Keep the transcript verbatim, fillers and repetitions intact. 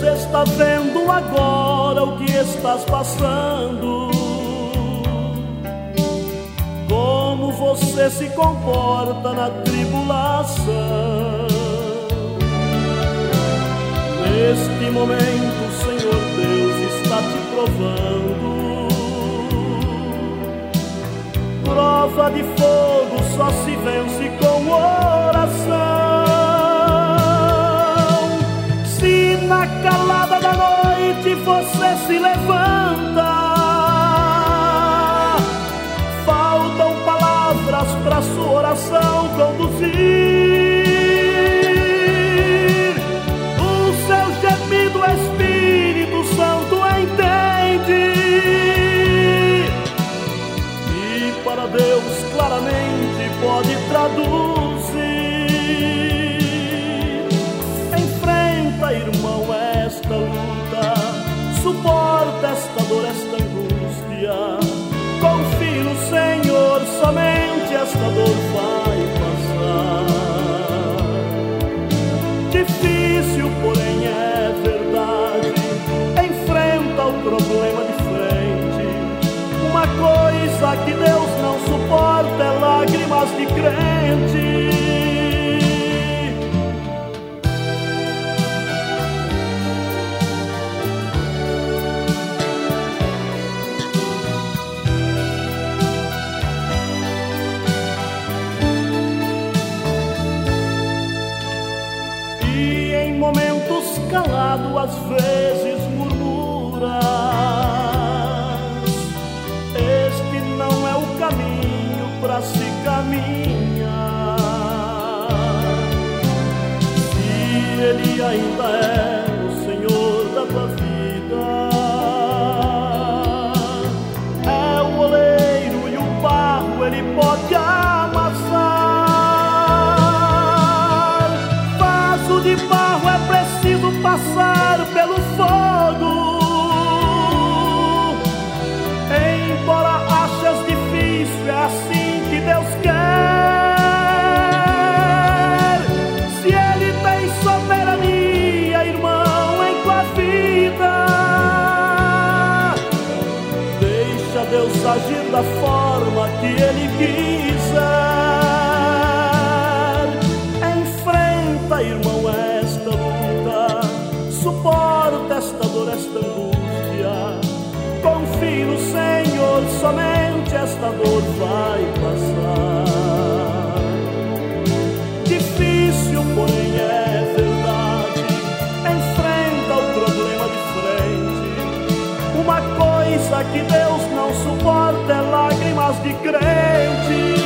Deus está vendo agora o que estás passando, como você se comporta na tribulação. Neste momento o Senhor Deus está te provando. Prova de fogo só se vence com oração. Se na calada da noite você se levanta, faltam palavras para sua oração conduzir. O seu gemido o Espírito Santo entende, e para Deus claramente pode traduzir. Enfrenta, irmão, esta luta, suporta esta dor, esta angústia. Confie no Senhor, somente esta dor vai passar. Difícil, porém é verdade, enfrenta o problema de frente. Uma coisa que Deus não suporta é lágrimas de crente. E em momentos calados às vezes murmuras: este não é o caminho para se caminhar. Se Ele ainda é o Senhor da tua vida, é o oleiro e o barro Ele pode amassar. Vaso de barro é preciso passar pelo fogo. Embora achas difícil, é assim que Deus quer. Se Ele tem soberania, irmão, em tua vida, deixa Deus agir da forma que Ele quiser. Enfrenta, irmão, esta luta, suporta esta dor, esta angústia. Confie no Senhor, somente esta dor vai passar. Difícil, porém é verdade, enfrenta o problema de frente. Uma coisa que Deus não suporta é lágrimas de crente.